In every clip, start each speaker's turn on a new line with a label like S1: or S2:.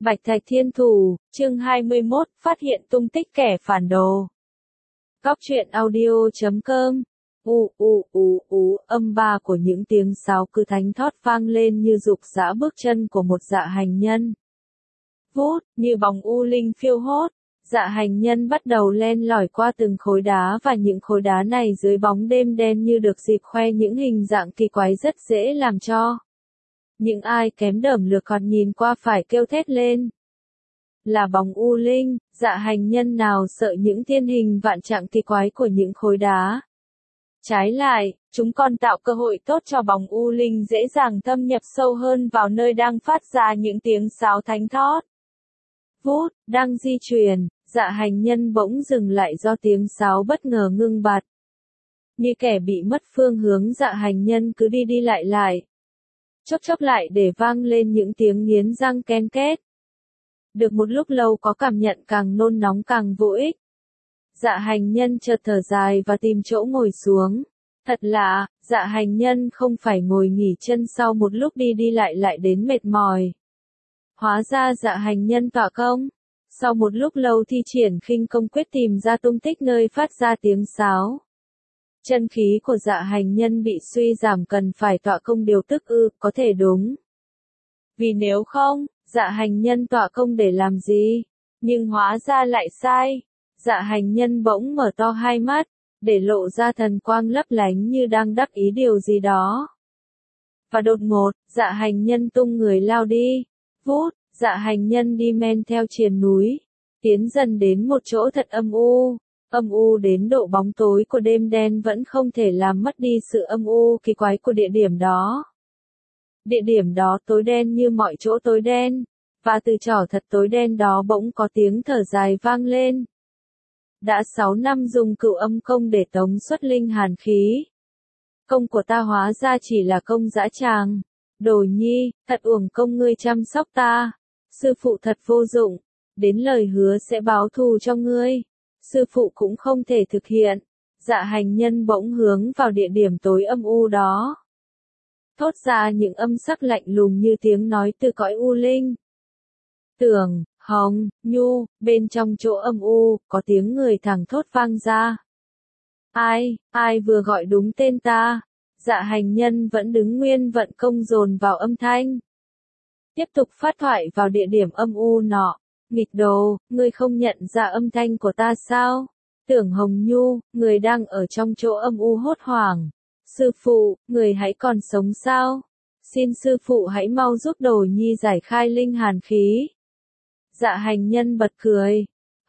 S1: Bạch Thạch Thiên Thủ, chương 21, phát hiện tung tích kẻ phản đồ. Góc truyện audio.com. Âm ba của những tiếng sáo cứ thánh thót vang lên như rục rã bước chân của một dạ hành nhân. Vút, như bóng u linh phiêu hốt, dạ hành nhân bắt đầu len lỏi qua từng khối đá và những khối đá này dưới bóng đêm đen như được dịp khoe những hình dạng kỳ quái rất dễ làm cho những ai kém đởm lược còn nhìn qua phải kêu thét lên. Là bóng u linh, dạ hành nhân nào sợ những thiên hình vạn trạng kỳ quái của những khối đá. Trái lại, chúng còn tạo cơ hội tốt cho bóng u linh dễ dàng thâm nhập sâu hơn vào nơi đang phát ra những tiếng sáo thánh thót. Vút, đang di chuyển, dạ hành nhân bỗng dừng lại do tiếng sáo bất ngờ ngưng bặt. Như kẻ bị mất phương hướng, dạ hành nhân cứ đi lại. Chốc lại để vang lên những tiếng nghiến răng ken két. Được một lúc lâu có cảm nhận càng nôn nóng càng vô ích. Dạ hành nhân chợt thở dài và tìm chỗ ngồi xuống. Thật lạ, dạ hành nhân không phải ngồi nghỉ chân sau một lúc đi lại đến mệt mỏi. Hóa ra dạ hành nhân tọa công. Sau một lúc lâu thi triển khinh công quyết tìm ra tung tích nơi phát ra tiếng sáo. Chân khí của dạ hành nhân bị suy giảm cần phải tọa công điều tức có thể đúng. Vì nếu không, dạ hành nhân tọa công để làm gì? Nhưng hóa ra lại sai. Dạ hành nhân bỗng mở to hai mắt, để lộ ra thần quang lấp lánh như đang đắc ý điều gì đó. Và đột ngột, dạ hành nhân tung người lao đi. Vút, dạ hành nhân đi men theo triền núi, tiến dần đến một chỗ thật âm u đến độ bóng tối của đêm đen vẫn không thể làm mất đi sự âm u kỳ quái của địa điểm đó. Địa điểm đó tối đen như mọi chỗ tối đen, và từ trỏ thật tối đen đó bỗng có tiếng thở dài vang lên. Đã 6 năm dùng cửu âm công để tống xuất linh hàn khí. Công của ta hóa ra chỉ là công dã tràng. Đồ nhi, thật uổng công ngươi chăm sóc ta. Sư phụ thật vô dụng, đến lời hứa sẽ báo thù cho ngươi. Sư phụ cũng không thể thực hiện. Dạ hành nhân bỗng hướng vào địa điểm tối âm u đó. Thốt ra những âm sắc lạnh lùng như tiếng nói từ cõi u linh. Tưởng, Hồng, Nhu, bên trong chỗ âm u, có tiếng người thẳng thốt vang ra. Ai vừa gọi đúng tên ta? Dạ hành nhân vẫn đứng nguyên vận công dồn vào âm thanh. Tiếp tục phát thoại vào địa điểm âm u nọ. Nghịch đồ, ngươi không nhận ra âm thanh của ta sao? Tưởng Hồng Nhu, người đang ở trong chỗ âm u hốt hoảng. Sư phụ, người hãy còn sống sao? Xin sư phụ hãy mau giúp đồ nhi giải khai linh hàn khí. Dạ hành nhân bật cười.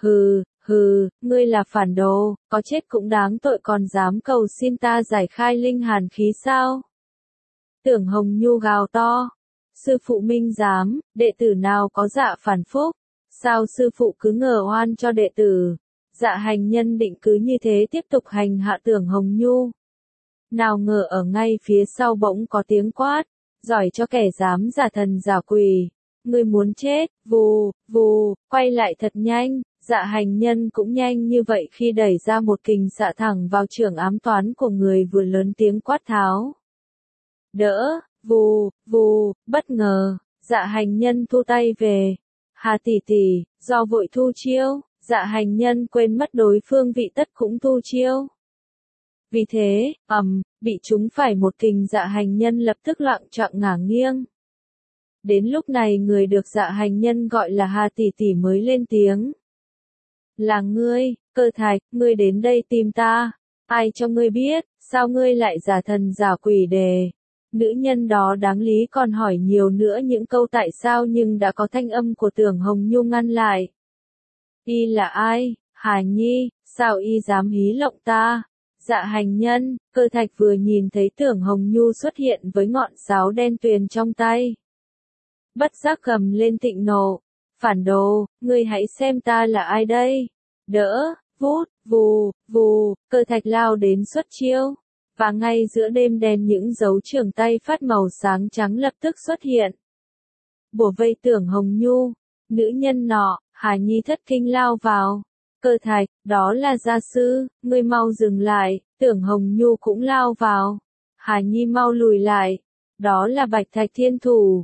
S1: Hừ, ngươi là phản đồ, có chết cũng đáng tội còn dám cầu xin ta giải khai linh hàn khí sao? Tưởng Hồng Nhu gào to. Sư phụ minh giám, đệ tử nào có dạ phản phúc? Sao sư phụ cứ ngờ oan cho đệ tử? Dạ hành nhân định cứ như thế tiếp tục hành hạ Tưởng Hồng Nhu. Nào ngờ ở ngay phía sau bỗng có tiếng quát. Giỏi cho kẻ dám giả thần giả quỷ. Ngươi muốn chết, vù, quay lại thật nhanh. Dạ hành nhân cũng nhanh như vậy khi đẩy ra một kình xạ thẳng vào chưởng ám toán của người vừa lớn tiếng quát tháo. Đỡ, vù, bất ngờ, dạ hành nhân thu tay về. Hà tỷ, do vội thu chiêu, dạ hành nhân quên mất đối phương vị tất cũng thu chiêu. Vì thế, bị trúng phải một kình dạ hành nhân lập tức loạng choạng ngả nghiêng. Đến lúc này người được dạ hành nhân gọi là Hà tỷ mới lên tiếng. Là ngươi, Cơ Thạch, ngươi đến đây tìm ta. Ai cho ngươi biết, sao ngươi lại giả thần giả quỷ đề? Nữ nhân đó đáng lý còn hỏi nhiều nữa những câu tại sao nhưng đã có thanh âm của Tưởng Hồng Nhu ngăn lại. Y là ai? Hà Nhi, sao y dám hí lộng ta? Dạ hành nhân, Cơ Thạch vừa nhìn thấy Tưởng Hồng Nhu xuất hiện với ngọn sáo đen tuyền trong tay. Bất giác gầm lên thịnh nộ. Phản đồ, ngươi hãy xem ta là ai đây? Đỡ, vút, vù, Cơ Thạch lao đến xuất chiêu. Và ngay giữa đêm đen những dấu trường tay phát màu sáng trắng lập tức xuất hiện. Bủa vây Tưởng Hồng Nhu. Nữ nhân nọ, Hà Nhi thất kinh lao vào. Cơ Thạch, đó là gia sư, ngươi mau dừng lại. Tưởng Hồng Nhu cũng lao vào. Hà Nhi mau lùi lại. Đó là Bạch Thạch Thiên Thủ.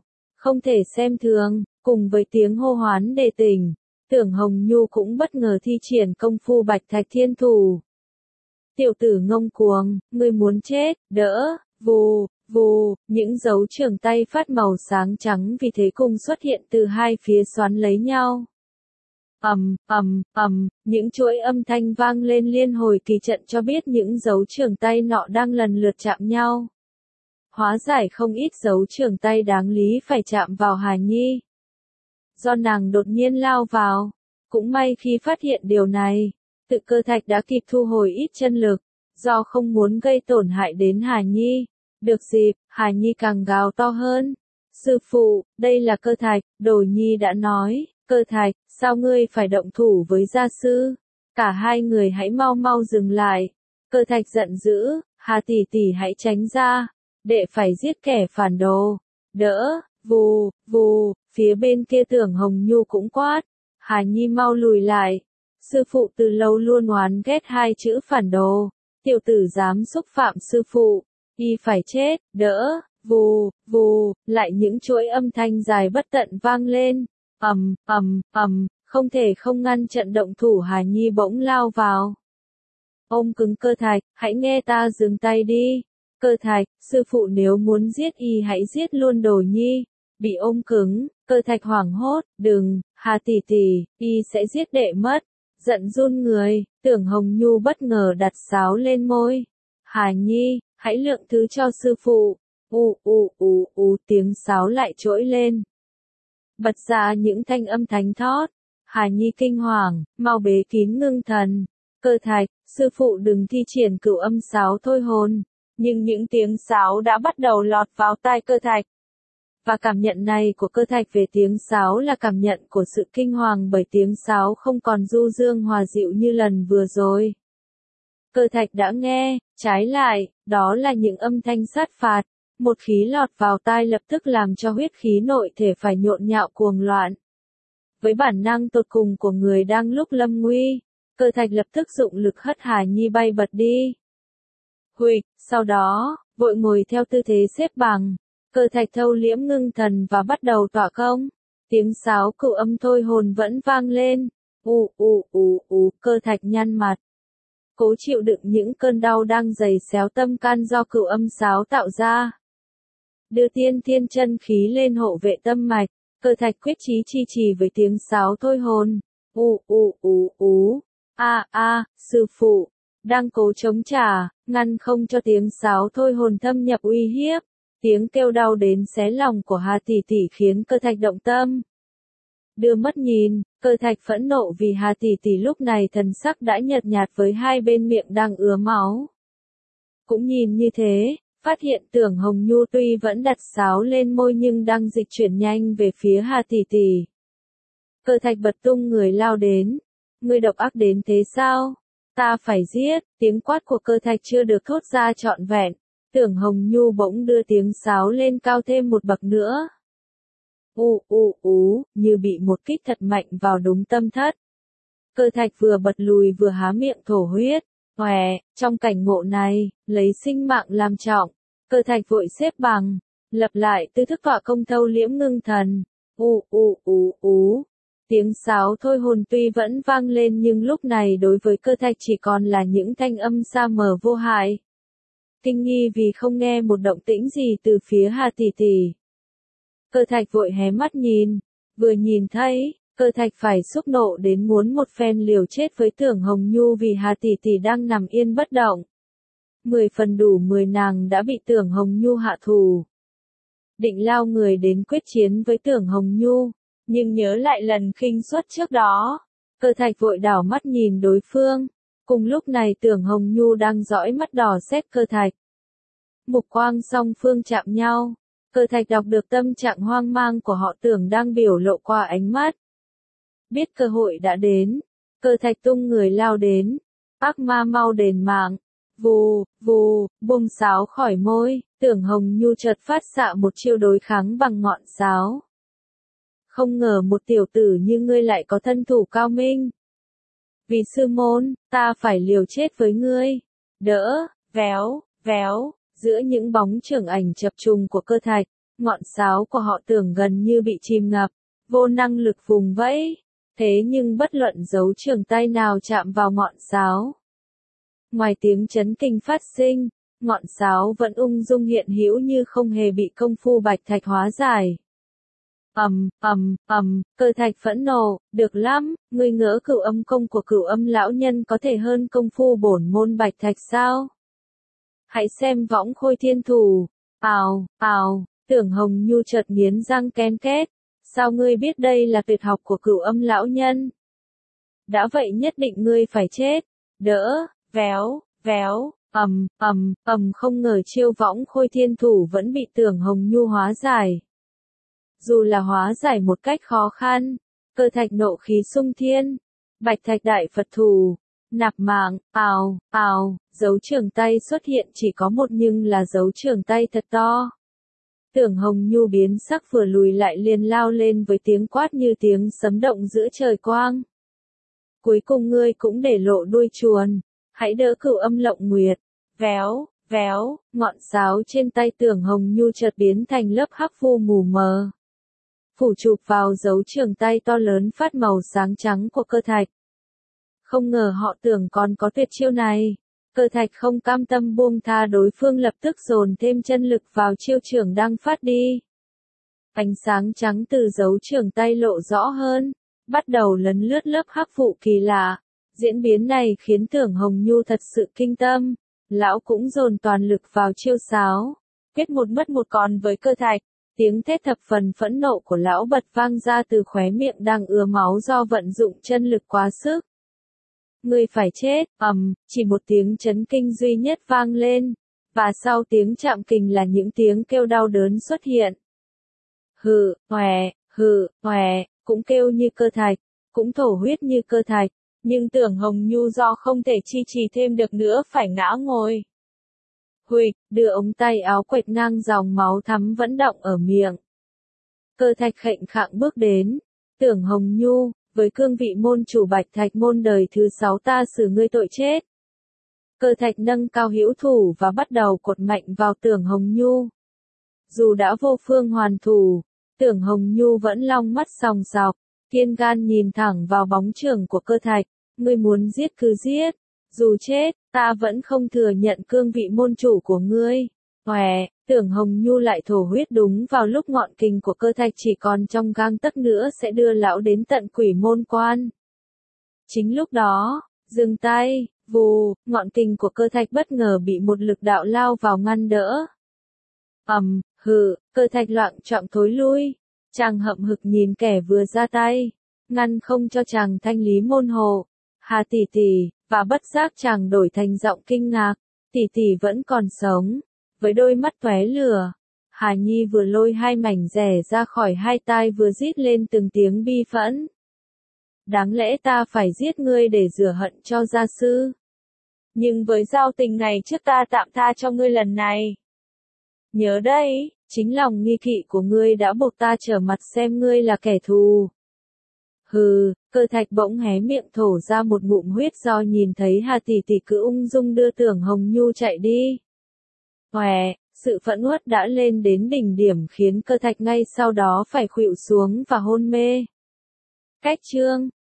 S1: không thể xem thường, cùng với tiếng hô hoán đề tình, Tưởng Hồng Nhu cũng bất ngờ thi triển công phu Bạch Thạch Thiên Thủ. Tiểu tử ngông cuồng, ngươi muốn chết, đỡ, vù, vù, những dấu trường tay phát màu sáng trắng vì thế cùng xuất hiện từ hai phía xoắn lấy nhau. Những chuỗi âm thanh vang lên liên hồi kỳ trận cho biết những dấu trường tay nọ đang lần lượt chạm nhau. Hóa giải không ít dấu trường tay đáng lý phải chạm vào Hà Nhi. Do nàng đột nhiên lao vào, cũng may khi phát hiện điều này, Tự Cơ Thạch đã kịp thu hồi ít chân lực, do không muốn gây tổn hại đến Hà Nhi. Được dịp, Hà Nhi càng gào to hơn. Sư phụ, đây là Cơ Thạch, Đồ Nhi đã nói, Cơ Thạch, sao ngươi phải động thủ với gia sư? Cả hai người hãy mau mau dừng lại. Cơ Thạch giận dữ, Hà tỷ tỷ hãy tránh ra, đệ phải giết kẻ phản đồ. Đỡ, vù, vù, phía bên kia Tưởng Hồng Nhu cũng quát. Hà Nhi mau lùi lại. Sư phụ từ lâu luôn oán ghét hai chữ phản đồ. Tiểu tử dám xúc phạm sư phụ, y phải chết, đỡ, vù, vù, lại những chuỗi âm thanh dài bất tận vang lên. Không thể không ngăn trận động thủ. Hà Nhi bỗng lao vào. Ôm cứng Cơ Thạch, hãy nghe ta dừng tay đi. Cơ Thạch, sư phụ nếu muốn giết y hãy giết luôn Đồ Nhi. Bị ôm cứng, Cơ Thạch hoảng hốt, đừng, Hà tỷ tỷ, y sẽ giết đệ mất. Giận run người, Tưởng Hồng Nhu bất ngờ đặt sáo lên môi. Hà Nhi, hãy lượng thứ cho sư phụ. Tiếng sáo lại trỗi lên. Bật ra những thanh âm thánh thót. Hà Nhi kinh hoàng, mau bế kín ngưng thần. Cơ Thạch, sư phụ đừng thi triển cửu âm sáo thôi hồn. Nhưng những tiếng sáo đã bắt đầu lọt vào tai Cơ Thạch. Và cảm nhận này của Cơ Thạch về tiếng sáo là cảm nhận của sự kinh hoàng bởi tiếng sáo không còn du dương hòa dịu như lần vừa rồi. Cơ Thạch đã nghe, trái lại, đó là những âm thanh sát phạt. Một khí lọt vào tai lập tức làm cho huyết khí nội thể phải nhộn nhạo cuồng loạn. Với bản năng tột cùng của người đang lúc lâm nguy, Cơ Thạch lập tức dụng lực hất Hà Nhi bay bật đi. Huỵch, sau đó, vội ngồi theo tư thế xếp bằng. Cơ Thạch thâu liễm ngưng thần và bắt đầu tỏa công. Tiếng sáo cửu âm thôi hồn vẫn vang lên. Cơ Thạch nhăn mặt. Cố chịu đựng những cơn đau đang giày xéo tâm can do cửu âm sáo tạo ra. Đưa tiên thiên chân khí lên hộ vệ tâm mạch. Cơ Thạch quyết chí chi trì với tiếng sáo thôi hồn. Sư phụ, đang cố chống trả, ngăn không cho tiếng sáo thôi hồn thâm nhập uy hiếp. Tiếng kêu đau đến xé lòng của Hà tỷ tỷ khiến Cơ Thạch động tâm. Đưa mắt nhìn, Cơ Thạch phẫn nộ vì Hà tỷ tỷ lúc này thần sắc đã nhợt nhạt với hai bên miệng đang ứa máu. Cũng nhìn như thế, phát hiện Tưởng Hồng Nhu tuy vẫn đặt sáo lên môi nhưng đang dịch chuyển nhanh về phía Hà tỷ tỷ. Cơ Thạch bật tung người lao đến. Ngươi độc ác đến thế sao? Ta phải giết. Tiếng quát của Cơ Thạch chưa được thốt ra trọn vẹn. Tưởng Hồng Nhu bỗng đưa tiếng sáo lên cao thêm một bậc nữa. Như bị một kích thật mạnh vào đúng tâm thất. Cơ Thạch vừa bật lùi vừa há miệng thổ huyết. Trong cảnh ngộ này, lấy sinh mạng làm trọng. Cơ Thạch vội xếp bằng, lập lại tư thức tọa công thâu liễm ngưng thần. Tiếng sáo thôi hồn tuy vẫn vang lên nhưng lúc này đối với Cơ Thạch chỉ còn là những thanh âm xa mờ vô hại. Kinh nghi vì không nghe một động tĩnh gì từ phía Hà tỷ tỷ. Cơ Thạch vội hé mắt nhìn, vừa nhìn thấy, Cơ Thạch phải xúc nộ đến muốn một phen liều chết với Tưởng Hồng Nhu vì Hà tỷ tỷ đang nằm yên bất động. 10 phần đủ 10 nàng đã bị Tưởng Hồng Nhu hạ thủ. Định lao người đến quyết chiến với Tưởng Hồng Nhu, nhưng nhớ lại lần khinh suất trước đó, Cơ Thạch vội đảo mắt nhìn đối phương. Cùng lúc này Tưởng Hồng Nhu đang dõi mắt đỏ xét Cơ Thạch. Mục quang song phương chạm nhau. Cơ Thạch đọc được tâm trạng hoang mang của họ Tưởng đang biểu lộ qua ánh mắt. Biết cơ hội đã đến, Cơ Thạch tung người lao đến. Ác ma mau đền mạng. Vù, vù, buông sáo khỏi môi. Tưởng Hồng Nhu chợt phát xạ một chiêu đối kháng bằng ngọn sáo. Không ngờ một tiểu tử như ngươi lại có thân thủ cao minh. Vì sư môn, ta phải liều chết với ngươi. Đỡ, véo, véo, giữa những bóng chưởng ảnh chập trùng của Cơ Thạch, ngọn sáo của họ Tưởng gần như bị chìm ngập, vô năng lực vùng vẫy. Thế nhưng bất luận dấu trường tay nào chạm vào ngọn sáo, ngoài tiếng chấn kinh phát sinh, ngọn sáo vẫn ung dung hiện hữu như không hề bị công phu Bạch Thạch hóa giải. Cơ Thạch phẫn nộ, được lắm, ngươi ngỡ Cửu Âm công của Cửu Âm lão nhân có thể hơn công phu bổn môn Bạch Thạch sao? Hãy xem võng khôi thiên thủ. Ào, Tưởng Hồng Nhu chợt nghiến răng ken két, sao ngươi biết đây là tuyệt học của Cửu Âm lão nhân? Đã vậy nhất định ngươi phải chết. Đỡ, véo, không ngờ chiêu võng khôi thiên thủ vẫn bị Tưởng Hồng Nhu hóa giải. Dù là hóa giải một cách khó khăn, Cơ Thạch nộ khí sung thiên, Bạch Thạch đại Phật thủ, nạp mạng, dấu trường tay xuất hiện chỉ có một nhưng là dấu trường tay thật to. Tưởng Hồng Nhu biến sắc vừa lùi lại liền lao lên với tiếng quát như tiếng sấm động giữa trời quang. Cuối cùng ngươi cũng để lộ đuôi chuồn, hãy đỡ Cửu Âm Lộng Nguyệt. Véo, ngọn sáo trên tay Tưởng Hồng Nhu chợt biến thành lớp hắc vu mù mờ, phủ chụp vào dấu trường tay to lớn phát màu sáng trắng của Cơ Thạch. Không ngờ họ Tưởng còn có tuyệt chiêu này. Cơ Thạch không cam tâm buông tha đối phương, lập tức dồn thêm chân lực vào chiêu trường đang phát đi. Ánh sáng trắng từ dấu trường tay lộ rõ hơn, bắt đầu lấn lướt lớp hắc vụ kỳ lạ. Diễn biến này khiến Tưởng Hồng Nhu thật sự kinh tâm. Lão cũng dồn toàn lực vào chiêu sáo, kết một mất một còn với Cơ Thạch. Tiếng thét thập phần phẫn nộ của lão bật vang ra từ khóe miệng đang ứa máu do vận dụng chân lực quá sức. Ngươi phải chết, chỉ một tiếng chấn kinh duy nhất vang lên, và sau tiếng chạm kình là những tiếng kêu đau đớn xuất hiện. Hừ, hoè, cũng kêu như Cơ Thạch, cũng thổ huyết như Cơ Thạch, nhưng Tưởng Hồng Nhu do không thể chi trì thêm được nữa phải ngã ngồi. Huỵch, đưa ống tay áo quệt ngang dòng máu thắm vẫn đọng ở miệng. Cơ Thạch khệnh khạng bước đến. Tưởng Hồng Nhu, với cương vị môn chủ Bạch Thạch môn đời thứ 6 ta xử ngươi tội chết. Cơ Thạch nâng cao hữu thủ và bắt đầu cột mạnh vào Tưởng Hồng Nhu. Dù đã vô phương hoàn thủ, Tưởng Hồng Nhu vẫn long mắt sòng sọc, kiên gan nhìn thẳng vào bóng chưởng của Cơ Thạch. Ngươi muốn giết cứ giết, dù chết, ta vẫn không thừa nhận cương vị môn chủ của ngươi. Hoè, Tưởng Hồng Nhu lại thổ huyết đúng vào lúc ngọn kình của Cơ Thạch chỉ còn trong gang tấc nữa sẽ đưa lão đến tận Quỷ Môn Quan. Chính lúc đó, dừng tay, vù, ngọn kình của Cơ Thạch bất ngờ bị một lực đạo lao vào ngăn đỡ. Cơ Thạch loạng choạng thối lui. Chàng hậm hực nhìn kẻ vừa ra tay, ngăn không cho chàng thanh lý môn hộ. Hà tỷ tỷ, và bất giác chàng đổi thành giọng kinh ngạc, tỷ tỷ vẫn còn sống. Với đôi mắt tóe lửa, Hà Nhi vừa lôi hai mảnh rẻ ra khỏi hai tai vừa rít lên từng tiếng bi phẫn. Đáng lẽ ta phải giết ngươi để rửa hận cho gia sư. Nhưng với giao tình này trước ta tạm tha cho ngươi lần này. Nhớ đây, chính lòng nghi kỵ của ngươi đã buộc ta trở mặt xem ngươi là kẻ thù. Cơ Thạch bỗng hé miệng thổ ra một ngụm huyết do nhìn thấy Hà tỷ tỷ cứ ung dung đưa Tưởng Hồng Nhu chạy đi. Hoè, sự phẫn uất đã lên đến đỉnh điểm khiến Cơ Thạch ngay sau đó phải khuỵu xuống và hôn mê. Cách chương